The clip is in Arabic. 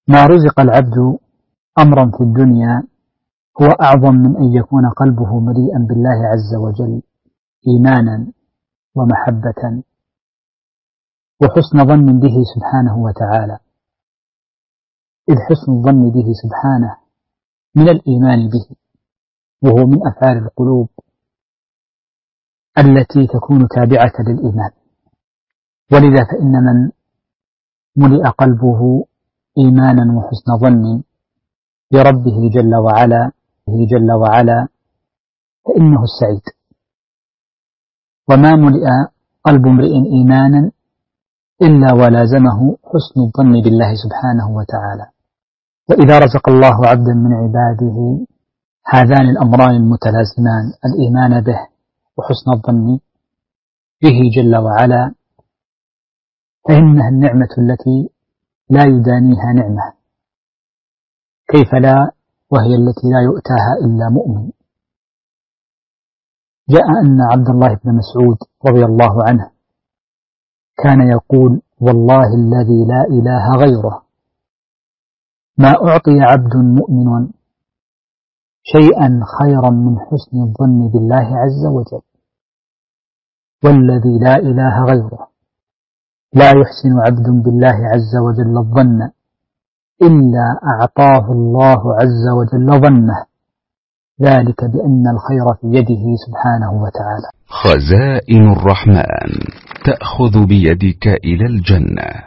ما رزق العبد أمرا في الدنيا هو أعظم من أن يكون قلبه مليئا بالله عز وجل إيمانا ومحبة وحسن ظن به سبحانه وتعالى، إذ حسن الظن به سبحانه من الإيمان به، وهو من أفعال القلوب التي تكون تابعة للإيمان. ولذا فإن من ملئ قلبه إيمانا وحسن ظن بربه جل وعلا فإنه السعيد. وما ملئ قلب امرئ إيمانا إلا ولازمه حسن الظن بالله سبحانه وتعالى. وإذا رزق الله عبدا من عباده هذان الأمران المتلازمان، الإيمان به وحسن الظن به جل وعلا، فإنها النعمة التي لا يدانيها نعمة، كيف لا، وهي التي لا يؤتاها إلا مؤمن. جاء أن عبد الله بن مسعود رضي الله عنه كان يقول: والله الذي لا إله غيره ما أعطي عبد مؤمن شيئا خيرا من حسن الظن بالله عز وجل، والذي لا إله غيره لا يحسن عبد بالله عز وجل الظن إلا أعطاه الله عز وجل ظنه، ذلك بأن الخير في يده سبحانه وتعالى. خزائن الرحمن تأخذ بيدك إلى الجنة.